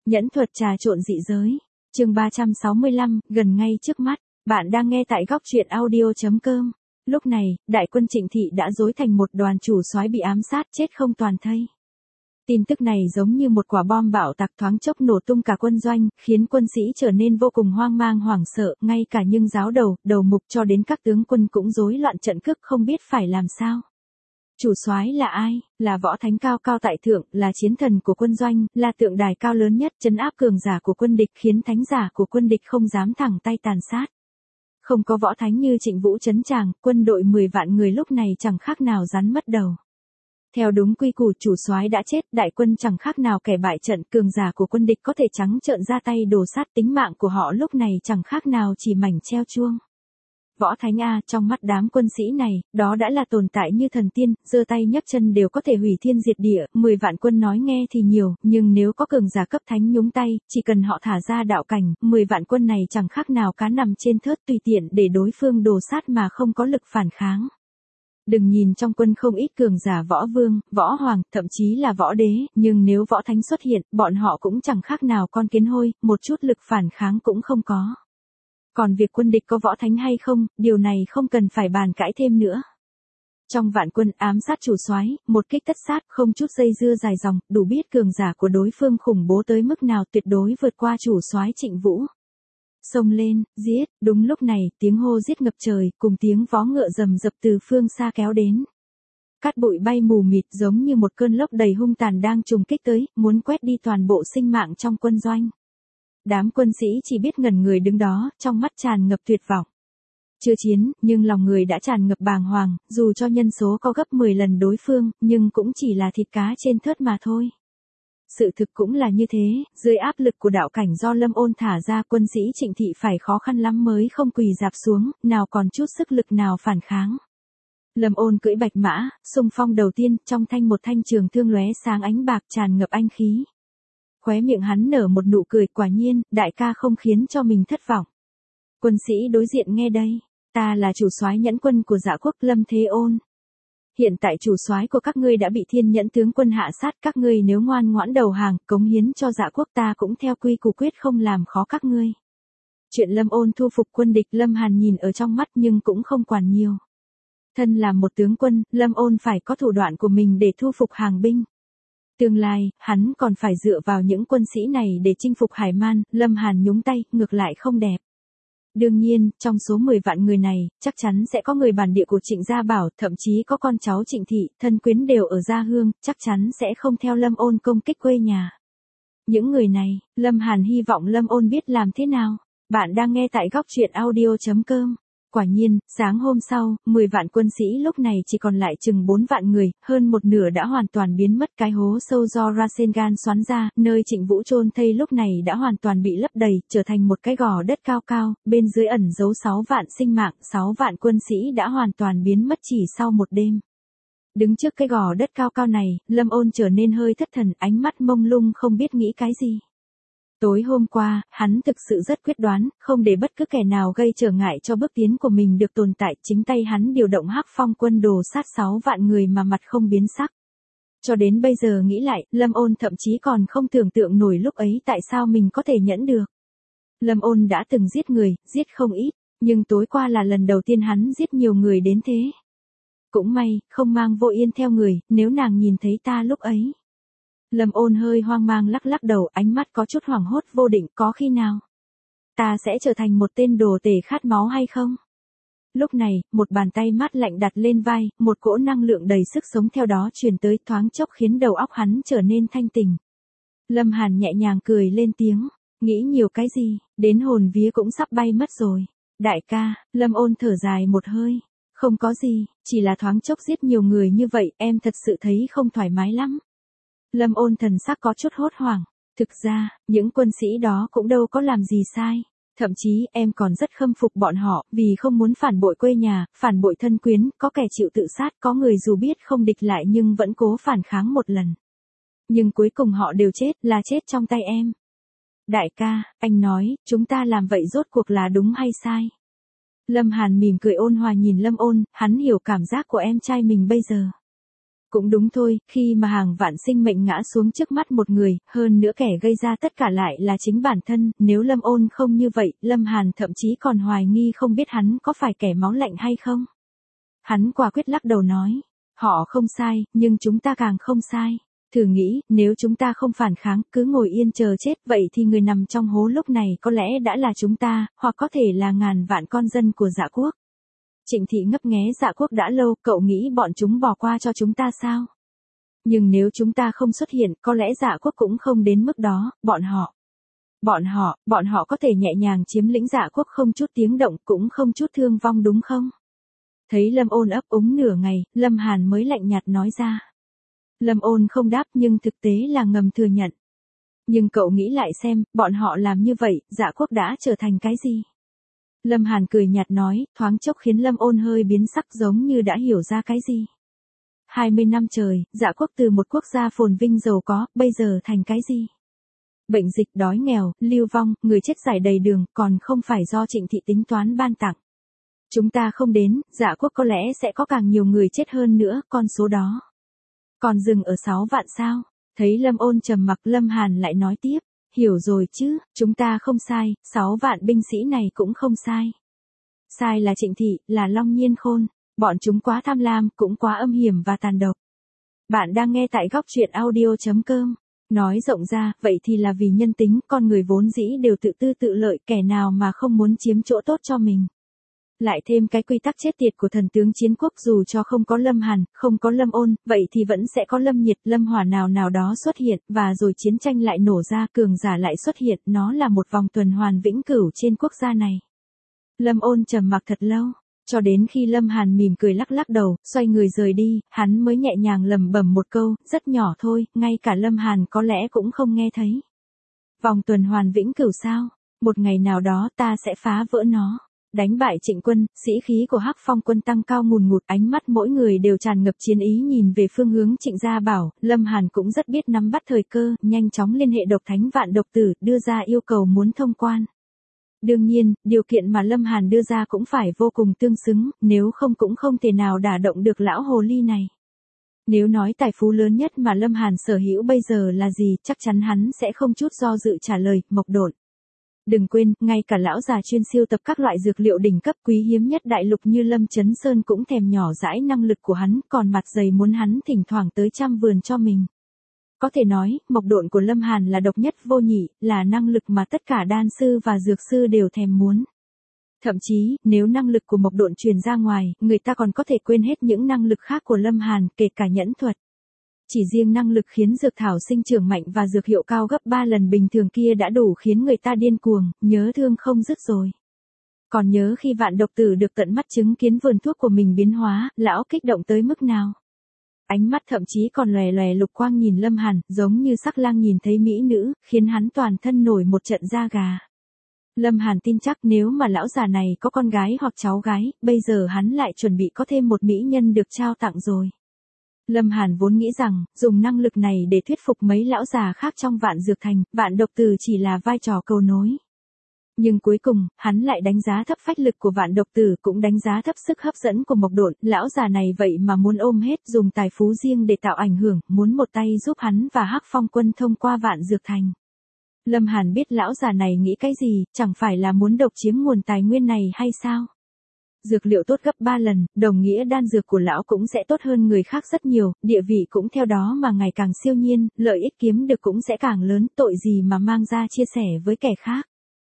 Nhẫn thuật trà trộn dị giới. Chương 365, gần ngay trước mắt. Bạn đang nghe tại góc truyện audio.com. Lúc này, đại quân Trịnh Thị đã rối thành một đoàn chủ soái bị ám sát chết không toàn thây. Tin tức này giống như một quả bom bạo tạc thoáng chốc nổ tung cả quân doanh, khiến quân sĩ trở nên vô cùng hoang mang hoảng sợ, ngay cả những giáo đầu mục cho đến các tướng quân cũng rối loạn trận cước không biết phải làm sao. Chủ soái là ai? Là võ thánh cao cao tại thượng, là chiến thần của quân doanh, là tượng đài cao lớn nhất trấn áp cường giả của quân địch, khiến thánh giả của quân địch không dám thẳng tay tàn sát. Không có võ thánh như Trịnh Vũ trấn tràng, quân đội 10 vạn người lúc này chẳng khác nào rắn mất đầu. Theo đúng quy củ, chủ soái đã chết, đại quân chẳng khác nào kẻ bại trận, cường giả của quân địch có thể trắng trợn ra tay đổ sát, tính mạng của họ lúc này chẳng khác nào chỉ mảnh treo chuông. Võ thánh a, trong mắt đám quân sĩ này, đó đã là tồn tại như thần tiên, giơ tay nhấc chân đều có thể hủy thiên diệt địa, 10 vạn quân nói nghe thì nhiều, nhưng nếu có cường giả cấp thánh nhúng tay, chỉ cần họ thả ra đạo cảnh, 10 vạn quân này chẳng khác nào cá nằm trên thớt tùy tiện để đối phương đổ sát mà không có lực phản kháng. Đừng nhìn trong quân không ít cường giả võ vương, võ hoàng, thậm chí là võ đế, nhưng nếu võ thánh xuất hiện, bọn họ cũng chẳng khác nào con kiến hôi, một chút lực phản kháng cũng không có. Còn việc quân địch có võ thánh hay không, điều này không cần phải bàn cãi thêm nữa. Trong vạn quân ám sát chủ soái, một kích tất sát, không chút dây dưa dài dòng, đủ biết cường giả của đối phương khủng bố tới mức nào, tuyệt đối vượt qua chủ soái Trịnh Vũ. Xông lên, giết, đúng lúc này, tiếng hô giết ngập trời, cùng tiếng vó ngựa rầm rập từ phương xa kéo đến. Cát bụi bay mù mịt giống như một cơn lốc đầy hung tàn đang trùng kích tới, muốn quét đi toàn bộ sinh mạng trong quân doanh. Đám quân sĩ chỉ biết ngẩn người đứng đó, trong mắt tràn ngập tuyệt vọng. Chưa chiến, nhưng lòng người đã tràn ngập bàng hoàng, dù cho nhân số có gấp 10 lần đối phương, nhưng cũng chỉ là thịt cá trên thớt mà thôi. Sự thực cũng là như thế, dưới áp lực của đạo cảnh do Lâm Ôn thả ra, quân sĩ Trịnh Thị phải khó khăn lắm mới không quỳ rạp xuống, nào còn chút sức lực nào phản kháng. Lâm Ôn cưỡi bạch mã, xung phong đầu tiên, trong thanh một thanh trường thương lóe sáng ánh bạc tràn ngập anh khí. Khóe miệng hắn nở một nụ cười, quả nhiên, đại ca không khiến cho mình thất vọng. Quân sĩ đối diện nghe đây, ta là chủ soái nhẫn quân của Dạ quốc Lâm Thế Ôn. Hiện tại chủ soái của các ngươi đã bị Thiên Nhẫn tướng quân hạ sát, các ngươi nếu ngoan ngoãn đầu hàng, cống hiến cho Dạ quốc, ta cũng theo quy củ quyết không làm khó các ngươi. Chuyện Lâm Ôn thu phục quân địch, Lâm Hàn nhìn ở trong mắt nhưng cũng không quản nhiều. Thân là một tướng quân, Lâm Ôn phải có thủ đoạn của mình để thu phục hàng binh. Tương lai, hắn còn phải dựa vào những quân sĩ này để chinh phục Hải Man. Lâm Hàn nhúng tay, ngược lại không đẹp. Đương nhiên, trong số 10 vạn người này, chắc chắn sẽ có người bản địa của Trịnh Gia Bảo, thậm chí có con cháu Trịnh Thị, thân quyến đều ở Gia Hương, chắc chắn sẽ không theo Lâm Ôn công kích quê nhà. Những người này, Lâm Hàn hy vọng Lâm Ôn biết làm thế nào. Bạn đang nghe tại góc truyện audio.com. Quả nhiên, sáng hôm sau, 10 vạn quân sĩ lúc này chỉ còn lại chừng 4 vạn người, hơn một nửa đã hoàn toàn biến mất. Cái hố sâu do Rasengan xoắn ra, nơi Trịnh Vũ chôn thây lúc này đã hoàn toàn bị lấp đầy, trở thành một cái gò đất cao cao, bên dưới ẩn giấu 6 vạn sinh mạng, 6 vạn quân sĩ đã hoàn toàn biến mất chỉ sau một đêm. Đứng trước cái gò đất cao cao này, Lâm Ôn trở nên hơi thất thần, ánh mắt mông lung không biết nghĩ cái gì. Tối hôm qua, hắn thực sự rất quyết đoán, không để bất cứ kẻ nào gây trở ngại cho bước tiến của mình được tồn tại, chính tay hắn điều động Hắc Phong quân đồ sát 6 vạn người mà mặt không biến sắc. Cho đến bây giờ nghĩ lại, Lâm Ôn thậm chí còn không tưởng tượng nổi lúc ấy tại sao mình có thể nhẫn được. Lâm Ôn đã từng giết người, giết không ít, nhưng tối qua là lần đầu tiên hắn giết nhiều người đến thế. Cũng may, không mang Vô Yên theo người, nếu nàng nhìn thấy ta lúc ấy. Lâm Ôn hơi hoang mang lắc lắc đầu, ánh mắt có chút hoảng hốt vô định, có khi nào ta sẽ trở thành một tên đồ tể khát máu hay không? Lúc này, một bàn tay mát lạnh đặt lên vai, một cỗ năng lượng đầy sức sống theo đó truyền tới, thoáng chốc khiến đầu óc hắn trở nên thanh tỉnh. Lâm Hàn nhẹ nhàng cười lên tiếng, nghĩ nhiều cái gì, đến hồn vía cũng sắp bay mất rồi. Đại ca, Lâm Ôn thở dài một hơi, không có gì, chỉ là thoáng chốc giết nhiều người như vậy, em thật sự thấy không thoải mái lắm. Lâm Ôn thần sắc có chút hốt hoảng, thực ra, những quân sĩ đó cũng đâu có làm gì sai. Thậm chí, em còn rất khâm phục bọn họ, vì không muốn phản bội quê nhà, phản bội thân quyến, có kẻ chịu tự sát, có người dù biết không địch lại nhưng vẫn cố phản kháng một lần. Nhưng cuối cùng họ đều chết, là chết trong tay em. Đại ca, anh nói, chúng ta làm vậy rốt cuộc là đúng hay sai? Lâm Hàn mỉm cười ôn hòa nhìn Lâm Ôn, hắn hiểu cảm giác của em trai mình bây giờ. Cũng đúng thôi, khi mà hàng vạn sinh mệnh ngã xuống trước mắt một người, hơn nữa kẻ gây ra tất cả lại là chính bản thân, nếu Lâm Ôn không như vậy, Lâm Hàn thậm chí còn hoài nghi không biết hắn có phải kẻ máu lạnh hay không. Hắn quả quyết lắc đầu nói, họ không sai, nhưng chúng ta càng không sai. Thử nghĩ, nếu chúng ta không phản kháng, cứ ngồi yên chờ chết, vậy thì người nằm trong hố lúc này có lẽ đã là chúng ta, hoặc có thể là ngàn vạn con dân của Dạ Quốc. Trịnh Thị ngấp nghé, Dạ Quốc đã lâu, cậu nghĩ bọn chúng bỏ qua cho chúng ta sao? Nhưng nếu chúng ta không xuất hiện, có lẽ Dạ Quốc cũng không đến mức đó, bọn họ có thể nhẹ nhàng chiếm lĩnh Dạ Quốc không chút tiếng động, cũng không chút thương vong đúng không? Thấy Lâm Ôn ấp úng nửa ngày, Lâm Hàn mới lạnh nhạt nói ra. Lâm Ôn không đáp nhưng thực tế là ngầm thừa nhận. Nhưng cậu nghĩ lại xem, bọn họ làm như vậy, Dạ Quốc đã trở thành cái gì? Lâm Hàn cười nhạt nói, thoáng chốc khiến Lâm Ôn hơi biến sắc giống như đã hiểu ra cái gì. 20 năm trời, Dạ Quốc từ một quốc gia phồn vinh giàu có, bây giờ thành cái gì? Bệnh dịch, đói nghèo, lưu vong, người chết rải đầy đường, còn không phải do Trịnh Thị tính toán ban tặng. Chúng ta không đến, Dạ Quốc có lẽ sẽ có càng nhiều người chết hơn nữa, con số đó. Còn dừng ở 6 vạn sao? Thấy Lâm Ôn trầm mặc, Lâm Hàn lại nói tiếp, hiểu rồi chứ, chúng ta không sai, 6 vạn binh sĩ này cũng không sai. Sai là Trịnh Thị, là Long Nhiên Khôn, bọn chúng quá tham lam, cũng quá âm hiểm và tàn độc. Bạn đang nghe tại góc truyện audio.com. Nói rộng ra, vậy thì là vì nhân tính, con người vốn dĩ đều tự tư tự lợi, kẻ nào mà không muốn chiếm chỗ tốt cho mình. Lại thêm cái quy tắc chết tiệt của thần tướng chiến quốc, dù cho không có Lâm Hàn, không có Lâm Ôn, vậy thì vẫn sẽ có Lâm Nhiệt, Lâm Hỏa nào đó xuất hiện, và rồi chiến tranh lại nổ ra, cường giả lại xuất hiện, nó là một vòng tuần hoàn vĩnh cửu trên quốc gia này. Lâm Ôn trầm mặc thật lâu, cho đến khi Lâm Hàn mỉm cười lắc lắc đầu, xoay người rời đi, hắn mới nhẹ nhàng lẩm bẩm một câu, rất nhỏ thôi, ngay cả Lâm Hàn có lẽ cũng không nghe thấy. Vòng tuần hoàn vĩnh cửu sao? Một ngày nào đó ta sẽ phá vỡ nó. Đánh bại Trịnh quân, sĩ khí của Hắc Phong quân tăng cao ngùn ngụt, ánh mắt mỗi người đều tràn ngập chiến ý nhìn về phương hướng Trịnh Gia Bảo, Lâm Hàn cũng rất biết nắm bắt thời cơ, nhanh chóng liên hệ Độc Thánh Vạn Độc Tử, đưa ra yêu cầu muốn thông quan. Đương nhiên, điều kiện mà Lâm Hàn đưa ra cũng phải vô cùng tương xứng, nếu không cũng không thể nào đả động được lão hồ ly này. Nếu nói tài phú lớn nhất mà Lâm Hàn sở hữu bây giờ là gì, chắc chắn hắn sẽ không chút do dự trả lời, mộc độn. Đừng quên, ngay cả lão già chuyên siêu tập các loại dược liệu đỉnh cấp quý hiếm nhất đại lục như Lâm Chấn Sơn cũng thèm nhỏ dãi năng lực của hắn, còn mặt dày muốn hắn thỉnh thoảng tới chăm vườn cho mình. Có thể nói, mộc độn của Lâm Hàn là độc nhất vô nhị, là năng lực mà tất cả đan sư và dược sư đều thèm muốn. Thậm chí, nếu năng lực của mộc độn truyền ra ngoài, người ta còn có thể quên hết những năng lực khác của Lâm Hàn, kể cả nhẫn thuật. Chỉ riêng năng lực khiến dược thảo sinh trưởng mạnh và dược hiệu cao gấp 3 lần bình thường kia đã đủ khiến người ta điên cuồng, nhớ thương không dứt rồi. Còn nhớ khi Vạn Độc Tử được tận mắt chứng kiến vườn thuốc của mình biến hóa, lão kích động tới mức nào? Ánh mắt thậm chí còn lòe lòe lục quang nhìn Lâm Hàn, giống như sắc lang nhìn thấy mỹ nữ, khiến hắn toàn thân nổi một trận da gà. Lâm Hàn tin chắc nếu mà lão già này có con gái hoặc cháu gái, bây giờ hắn lại chuẩn bị có thêm một mỹ nhân được trao tặng rồi. Lâm Hàn vốn nghĩ rằng, dùng năng lực này để thuyết phục mấy lão già khác trong Vạn Dược Thành, Vạn Độc Tử chỉ là vai trò cầu nối. Nhưng cuối cùng, hắn lại đánh giá thấp phách lực của Vạn Độc Tử, cũng đánh giá thấp sức hấp dẫn của Mộc Độn, lão già này vậy mà muốn ôm hết, dùng tài phú riêng để tạo ảnh hưởng, muốn một tay giúp hắn và Hắc Phong quân thông qua Vạn Dược Thành. Lâm Hàn biết lão già này nghĩ cái gì, chẳng phải là muốn độc chiếm nguồn tài nguyên này hay sao? Dược liệu tốt gấp 3 lần, đồng nghĩa đan dược của lão cũng sẽ tốt hơn người khác rất nhiều, địa vị cũng theo đó mà ngày càng siêu nhiên, lợi ích kiếm được cũng sẽ càng lớn, tội gì mà mang ra chia sẻ với kẻ khác.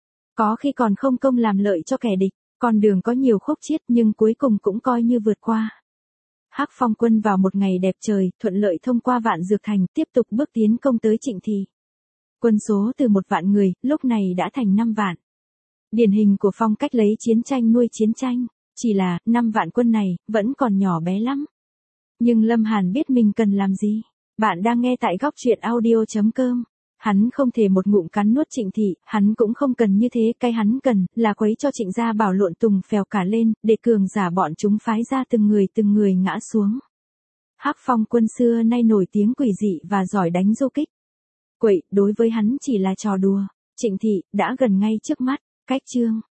Có khi còn không công làm lợi cho kẻ địch, con đường có nhiều khúc chiết nhưng cuối cùng cũng coi như vượt qua. Hắc Phong quân vào một ngày đẹp trời, thuận lợi thông qua Vạn Dược Thành, tiếp tục bước tiến công tới Trịnh Thị. Quân số từ 1 vạn người, lúc này đã thành 5 vạn. Điển hình của phong cách lấy chiến tranh nuôi chiến tranh. Chỉ là, 5 vạn quân này, vẫn còn nhỏ bé lắm. Nhưng Lâm Hàn biết mình cần làm gì. Bạn đang nghe tại góc truyện audio.com. Hắn không thể một ngụm cắn nuốt Trịnh Thị, hắn cũng không cần như thế, cái hắn cần, là quấy cho Trịnh Gia Bảo lộn tùng phèo cả lên, để cường giả bọn chúng phái ra từng người ngã xuống. Hắc Phong quân xưa nay nổi tiếng quỷ dị và giỏi đánh du kích. Quậy, đối với hắn chỉ là trò đùa. Trịnh Thị, đã gần ngay trước mắt, cách chương.